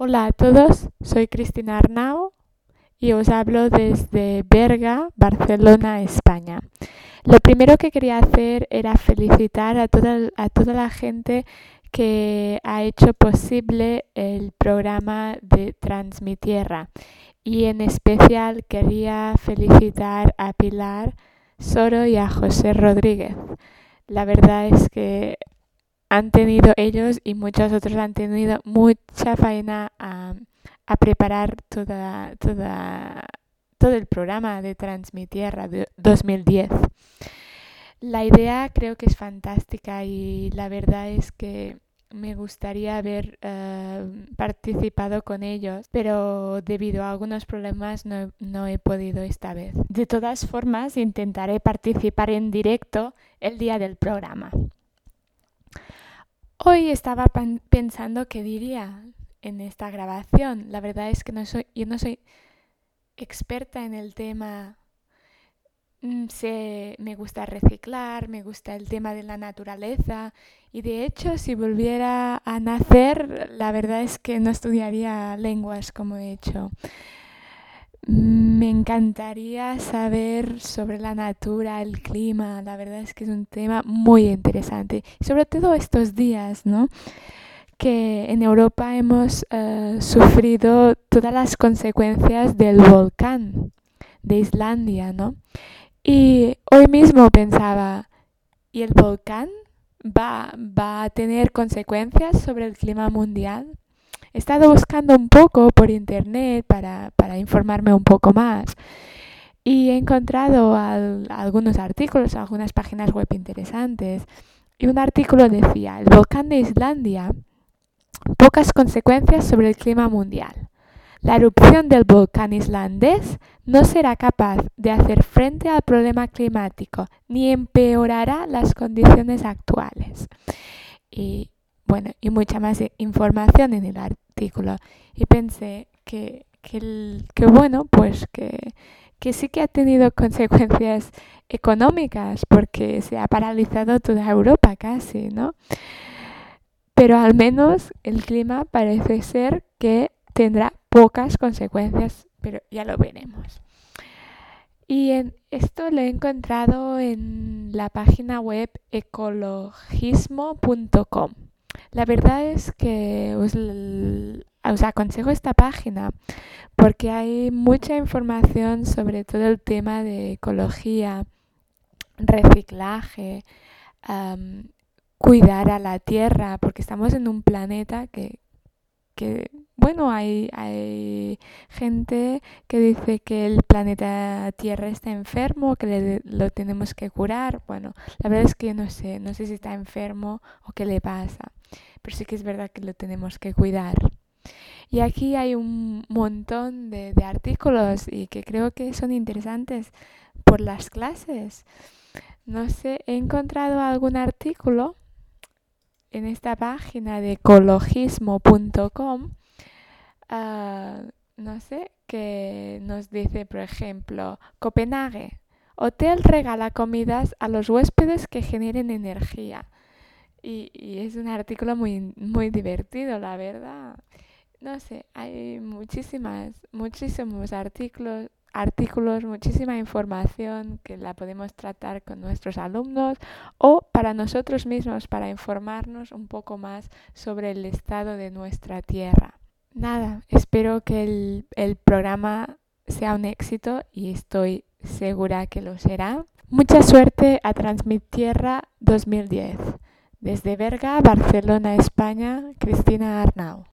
Hola a todos, soy Cristina Arnau y os hablo desde Berga, Barcelona, España. Lo primero que quería hacer era felicitar a toda la gente que ha hecho posible el programa de Transmitierra y en especial quería felicitar a Pilar Soro y a José Rodríguez. La verdad es que han tenido ellos y muchos otros han tenido mucha faena a preparar todo el programa de Transmitierra de 2010. La idea creo que es fantástica y la verdad es que me gustaría haber participado con ellos, pero debido a algunos problemas no he podido esta vez. De todas formas, intentaré participar en directo el día del programa. Hoy estaba pensando qué diría en esta grabación. La verdad es que yo no soy experta en el tema. Me gusta reciclar, me gusta el tema de la naturaleza y de hecho si volviera a nacer, la verdad es que no estudiaría lenguas como he hecho. Me encantaría saber sobre la natura, el clima, la verdad es que es un tema muy interesante. Sobre todo estos días, ¿no? Que en Europa hemos sufrido todas las consecuencias del volcán de Islandia, ¿no? Y hoy mismo pensaba, ¿y el volcán va a tener consecuencias sobre el clima mundial? He estado buscando un poco por internet para informarme un poco más y he encontrado algunos artículos, algunas páginas web interesantes. Y un artículo decía, el volcán de Islandia, pocas consecuencias sobre el clima mundial. La erupción del volcán islandés no será capaz de hacer frente al problema climático ni empeorará las condiciones actuales. Y bueno, y mucha más información en el artículo. Y pensé que bueno, pues que sí que ha tenido consecuencias económicas porque se ha paralizado toda Europa casi, ¿no? Pero al menos el clima parece ser que tendrá pocas consecuencias, pero ya lo veremos. Y esto lo he encontrado en la página web ecologismo.com. La verdad es que os aconsejo esta página porque hay mucha información sobre todo el tema de ecología, reciclaje, cuidar a la tierra, porque estamos en un planeta que bueno, hay gente que dice que el planeta Tierra está enfermo, que lo tenemos que curar. Bueno, la verdad es que yo no sé si está enfermo o qué le pasa, pero sí que es verdad que lo tenemos que cuidar. Y aquí hay un montón de artículos y que creo que son interesantes por las clases. No sé, he encontrado algún artículo en esta página de ecologismo.com, no sé, que nos dice, por ejemplo, Copenhague, hotel regala comidas a los huéspedes que generen energía. Y es un artículo muy divertido, la verdad. No sé, hay muchísimos artículos, muchísima información que la podemos tratar con nuestros alumnos o para nosotros mismos para informarnos un poco más sobre el estado de nuestra tierra. Nada, espero que el programa sea un éxito y estoy segura que lo será. Mucha suerte a Transmitierra 2010. Desde Berga, Barcelona, España, Cristina Arnau.